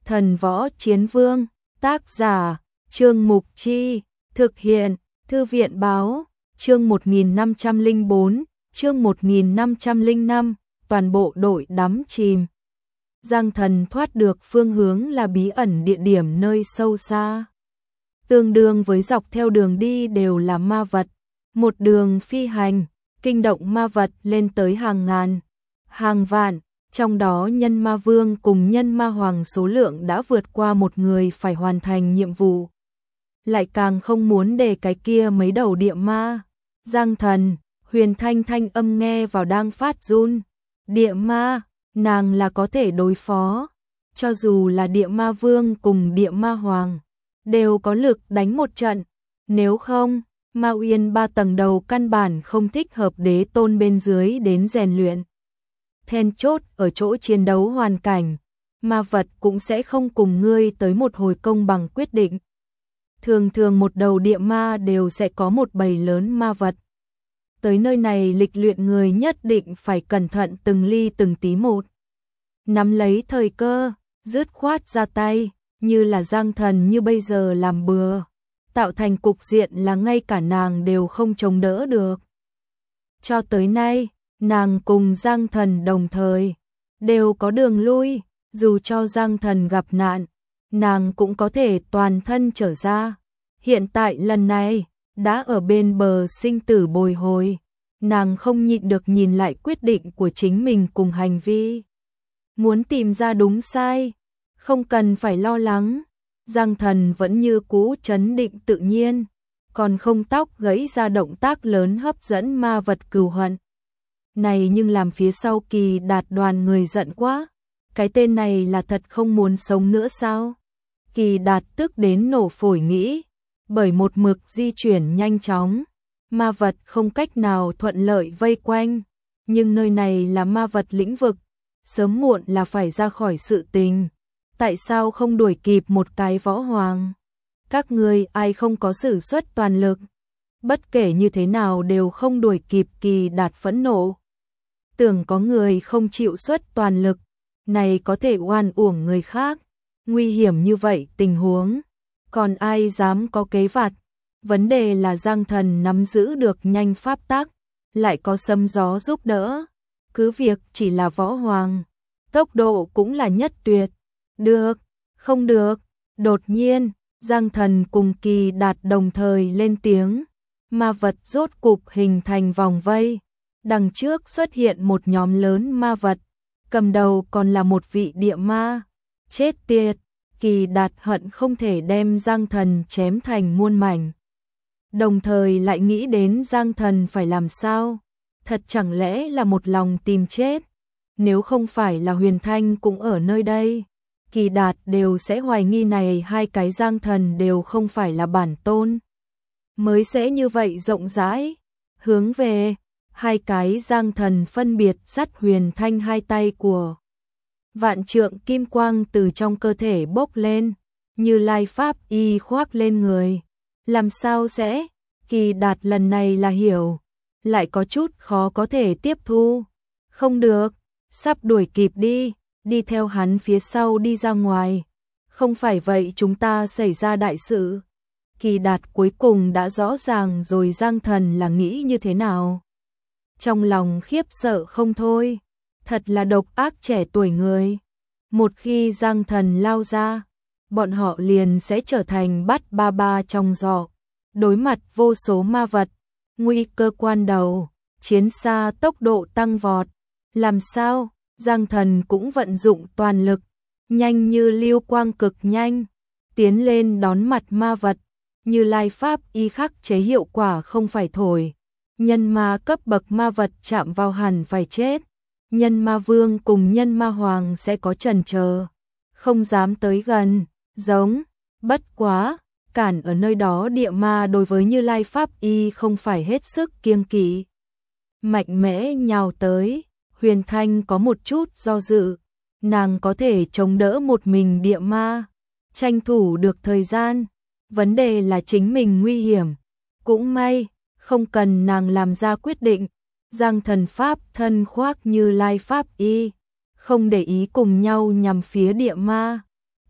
Thần Võ Chiến Vương, tác giả, Trương Mục Chi, thực hiện, Thư viện Báo, chương 1504, chương 1505, toàn bộ đội đắm chìm. Giang Thần thoát được phương hướng là bí ẩn địa điểm nơi sâu xa. Tương đương với dọc theo đường đi đều là ma vật, một đường phi hành, kinh động ma vật lên tới hàng ngàn, hàng vạn, trong đó nhân ma vương cùng nhân ma hoàng số lượng đã vượt qua một người phải hoàn thành nhiệm vụ. Lại càng không muốn để cái kia mấy đầu địa ma. Giang Thần, Huyền Thanh thanh âm nghe vào đang phát run. Địa ma, nàng là có thể đối phó, cho dù là địa ma vương cùng địa ma hoàng, đều có lực đánh một trận. Nếu không, Ma Uyên 3 tầng đầu căn bản không thích hợp đế tôn bên dưới đến rèn luyện. Then chốt ở chỗ chiến đấu hoàn cảnh, ma vật cũng sẽ không cùng ngươi tới một hồi công bằng quyết định. Thường thường một đầu địa ma đều sẽ có một bầy lớn ma vật. Tới nơi này lịch luyện người nhất định phải cẩn thận từng ly từng tí một. Nắm lấy thời cơ, dứt khoát ra tay, như là Giang Thần như bây giờ làm bừa, tạo thành cục diện là ngay cả nàng đều không chống đỡ được. Cho tới nay, nàng cùng Giang Thần đồng thời, đều có đường lui, dù cho Giang Thần gặp nạn, nàng cũng có thể toàn thân trở ra. Hiện tại lần này, đã ở bên bờ sinh tử bồi hồi, nàng không nhịn được nhìn lại quyết định của chính mình cùng hành vi. Muốn tìm ra đúng sai, không cần phải lo lắng. Giang Thần vẫn như cũ trấn định tự nhiên, còn không tóc gãy ra động tác lớn hấp dẫn ma vật cừu hận. Này nhưng làm phía sau Kỳ Đạt đoàn người giận quá, cái tên này là thật không muốn sống nữa sao? Kỳ Đạt tức đến nổ phổi nghĩ, bởi một mực di chuyển nhanh chóng, ma vật không cách nào thuận lợi vây quanh, nhưng nơi này là ma vật lĩnh vực, sớm muộn là phải ra khỏi sự tình. Tại sao không đuổi kịp một cái võ hoàng? Các ngươi ai không có sử xuất toàn lực? Bất kể như thế nào đều không đuổi kịp. Kỳ Đạt phẫn nộ. Tưởng có người không chịu xuất toàn lực, này có thể oan uổng người khác. Nguy hiểm như vậy tình huống, còn ai dám có kế vặt? Vấn đề là Giang Thần nắm giữ được nhanh pháp tắc, lại có sấm gió giúp đỡ. Cứ việc chỉ là võ hoàng, tốc độ cũng là nhất tuyệt. Được, không được. Đột nhiên, Giang Thần cùng Kỳ Đạt đồng thời lên tiếng. Ma vật rốt cục hình thành vòng vây. Đằng trước xuất hiện một nhóm lớn ma vật, cầm đầu còn là một vị địa ma. Chết tiệt, Kỳ Đạt hận không thể đem Giang Thần chém thành muôn mảnh. Đồng thời lại nghĩ đến Giang Thần phải làm sao? Thật chẳng lẽ là một lòng tìm chết? Nếu không phải là Huyền Thanh cũng ở nơi đây, Kỳ Đạt đều sẽ hoài nghi này hai cái Giang Thần đều không phải là bản tôn. Mới sẽ như vậy rộng rãi. Hướng về, hai cái Giang Thần phân biệt dắt Huyền Thanh hai tay của. Vạn trượng kim quang từ trong cơ thể bốc lên, như lai pháp y khoác lên người. Làm sao sẽ? Kỳ Đạt lần này là hiểu, lại có chút khó có thể tiếp thu. Không được, sắp đuổi kịp đi theo hắn phía sau đi ra ngoài. Không phải vậy chúng ta xảy ra đại sự. Kỳ Đạt cuối cùng đã rõ ràng rồi Giang Thần là nghĩ như thế nào. Trong lòng khiếp sợ không thôi, thật là độc ác trẻ tuổi người. Một khi Giang Thần lao ra, bọn họ liền sẽ trở thành bắt ba ba trong giỏ, đối mặt vô số ma vật. Nguy cơ quan đầu, chiến xa tốc độ tăng vọt. Làm sao? Giang Thần cũng vận dụng toàn lực, nhanh như lưu quang cực nhanh, tiến lên đón mặt ma vật. Như lai pháp y khắc chế hiệu quả không phải thổi. Nhân ma cấp bậc ma vật chạm vào hẳn phải chết. Nhân ma vương cùng nhân ma hoàng sẽ có chần chờ, không dám tới gần, giống. Bất quá, cản ở nơi đó địa ma đối với Như Lai pháp y không phải hết sức kiêng kỵ. Mạnh mẽ nhào tới, Huyền Thanh có một chút do dự, nàng có thể chống đỡ một mình địa ma, tranh thủ được thời gian. Vấn đề là chính mình nguy hiểm. Cũng may, không cần nàng làm ra quyết định. Giang Thần pháp thân khoác Như Lai pháp y, không để ý cùng nhau nhằm phía địa ma.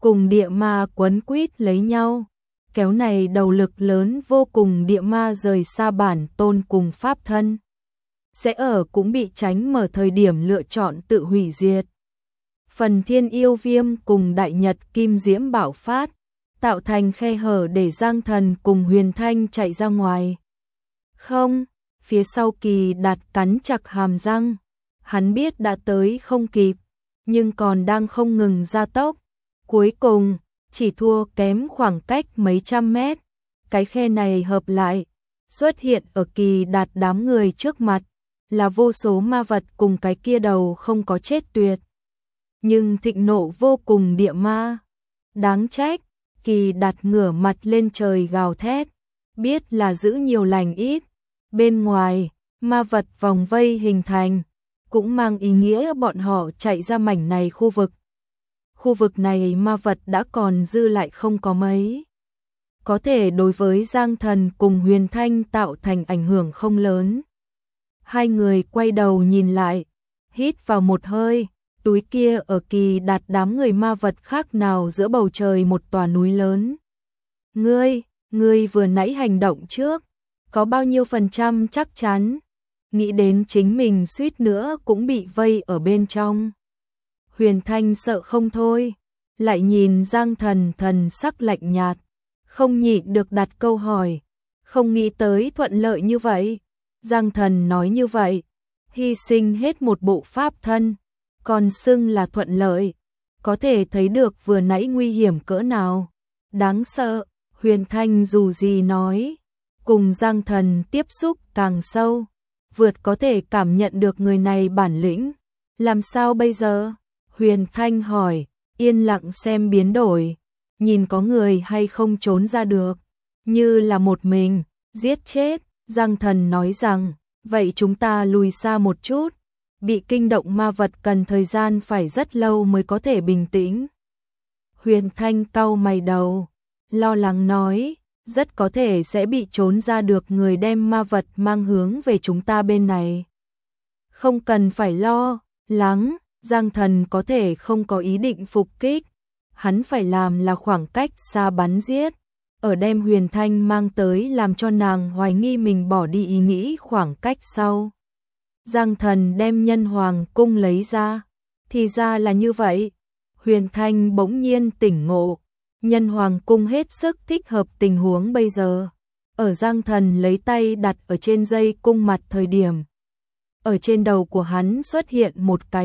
cùng địa ma quấn quýt lấy nhau. Kéo này đầu lực lớn vô cùng, địa ma rời xa bản tôn cùng pháp thân. Sẽ ở cũng bị tránh mở thời điểm lựa chọn tự hủy diệt. Phần thiên yêu viêm cùng đại nhật kim diễm bạo phát, tạo thành khe hở để Giang Thần cùng Huyền Thanh chạy ra ngoài. Không, phía sau Kỳ Đạt cắn chặt hàm răng, hắn biết đã tới không kịp, nhưng còn đang không ngừng gia tốc. Cuối cùng, chỉ thua kém khoảng cách mấy trăm mét, cái khe này hợp lại, xuất hiện ở Kỳ Đạt đám người trước mặt, là vô số ma vật cùng cái kia đầu không có chết tuyệt. Nhưng thịnh nộ vô cùng địa ma. Đáng trách, Kỳ Đạt ngửa mặt lên trời gào thét, biết là giữ nhiều lành ít. Bên ngoài, ma vật vòng vây hình thành, cũng mang ý nghĩa bọn họ chạy ra mảnh này khu vực. Khu vực này ma vật đã còn dư lại không có mấy. Có thể đối với Giang Thần cùng Huyền Thanh tạo thành ảnh hưởng không lớn. Hai người quay đầu nhìn lại, hít vào một hơi, túi kia ở Kỳ Đạt đám người ma vật khác nào giữa bầu trời một tòa núi lớn. Ngươi vừa nãy hành động trước, có bao nhiêu % chắc chắn, nghĩ đến chính mình suýt nữa cũng bị vây ở bên trong. Huyền Thanh sợ không thôi, lại nhìn Giang Thần thần sắc lạnh nhạt, không nhịn được đặt câu hỏi, không nghĩ tới thuận lợi như vậy. Giang Thần nói như vậy, hy sinh hết một bộ pháp thân, còn xưng là thuận lợi, có thể thấy được vừa nãy nguy hiểm cỡ nào. Đáng sợ, Huyền Thanh dù gì nói, cùng Giang Thần tiếp xúc càng sâu, vượt có thể cảm nhận được người này bản lĩnh. Làm sao bây giờ? Huyền Thanh hỏi, yên lặng xem biến đổi, nhìn có người hay không trốn ra được, như là một mình, giết chết. Giang Thần nói rằng, vậy chúng ta lùi xa một chút, bị kinh động ma vật cần thời gian phải rất lâu mới có thể bình tĩnh. Huyền Thanh cau mày đầu, lo lắng nói, rất có thể sẽ bị trốn ra được người đem ma vật mang hướng về chúng ta bên này. Không cần phải lo lắng, Giang Thần có thể không có ý định phục kích, hắn phải làm là khoảng cách xa bắn giết, ở đem Huyền Thanh mang tới làm cho nàng hoài nghi mình bỏ đi ý nghĩ khoảng cách sau. Giang Thần đem Nhân Hoàng cung lấy ra, thì ra là như vậy. Huyền Thanh bỗng nhiên tỉnh ngộ, Nhân Hoàng cung hết sức thích hợp tình huống bây giờ. Ở Giang Thần lấy tay đặt ở trên dây cung mặt thời điểm, ở trên đầu của hắn xuất hiện một cái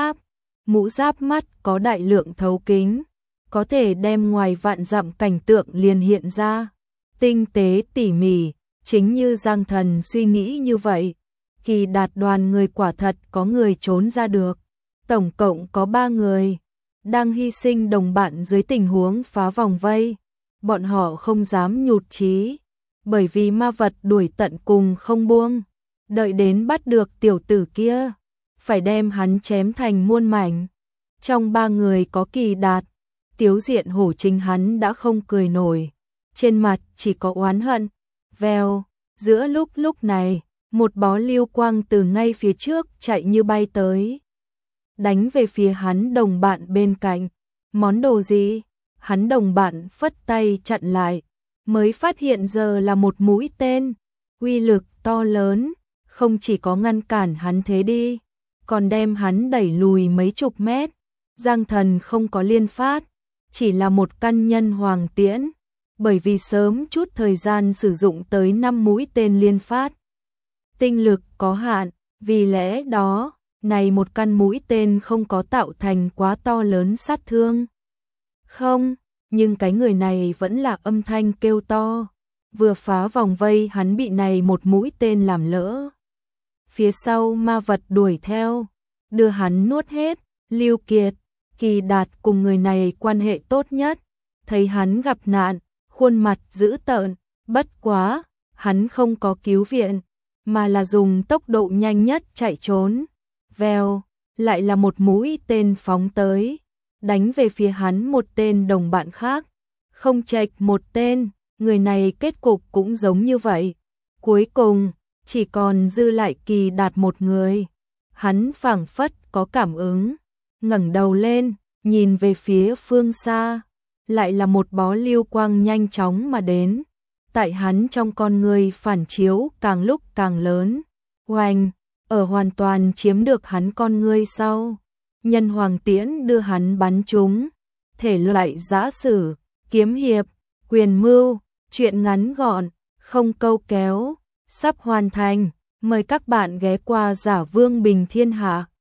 mũ giáp mắt có đại lượng thấu kính, có thể đem ngoài vạn dặm cảnh tượng liền hiện ra, tinh tế tỉ mỉ, chính như Giang Thần suy nghĩ như vậy. Kỳ Đạt đoàn người quả thật có người trốn ra được, tổng cộng có 3 người, đang hy sinh đồng bạn dưới tình huống phá vòng vây, bọn họ không dám nhụt chí, bởi vì ma vật đuổi tận cùng không buông, đợi đến bắt được tiểu tử kia, phải đem hắn chém thành muôn mảnh. Trong 3 người có Kỳ Đạt, Tiếu Diện Hổ chính hắn đã không cười nổi, trên mặt chỉ có oán hận. Vèo, giữa lúc này, một bó lưu quang từ ngay phía trước chạy như bay tới, đánh về phía hắn đồng bạn bên cạnh. Món đồ gì? Hắn đồng bạn phất tay chặn lại, mới phát hiện giờ là một mũi tên, uy lực to lớn, không chỉ có ngăn cản hắn thế đi, còn đem hắn đẩy lùi mấy chục mét. Giang Thần không có liên phát, chỉ là một căn Nhân Hoàng tiễn, bởi vì sớm chút thời gian sử dụng tới 5 mũi tên liên phát. Tinh lực có hạn, vì lẽ đó, này một căn mũi tên không có tạo thành quá to lớn sát thương. Không, nhưng cái người này vẫn là âm thanh kêu to, vừa phá vòng vây hắn bị này một mũi tên làm lỡ. Phía sau ma vật đuổi theo, đưa hắn nuốt hết. Lưu Kiệt, Kỳ Đạt cùng người này quan hệ tốt nhất, thấy hắn gặp nạn, khuôn mặt dữ tợn, bất quá, hắn không có cứu viện, mà là dùng tốc độ nhanh nhất chạy trốn. Vèo, lại là một mũi tên phóng tới, đánh về phía hắn một tên đồng bạn khác, không chệch một tên, người này kết cục cũng giống như vậy. Cuối cùng, chỉ còn dư lại Kỳ Đạt một người, hắn phảng phất có cảm ứng, ngẩng đầu lên, nhìn về phía phương xa, lại là một bó lưu quang nhanh chóng mà đến. Tại hắn trong con người phản chiếu càng lúc càng lớn. Oanh, ở hoàn toàn chiếm được hắn con người sau. Nhân hoàng tiễn đưa hắn bắn trúng. Thể loại giã sử, kiếm hiệp, quyền mưu, truyện ngắn gọn, không câu kéo, sắp hoàn thành. Mời các bạn ghé qua Giả Vương Bình Thiên Hạ.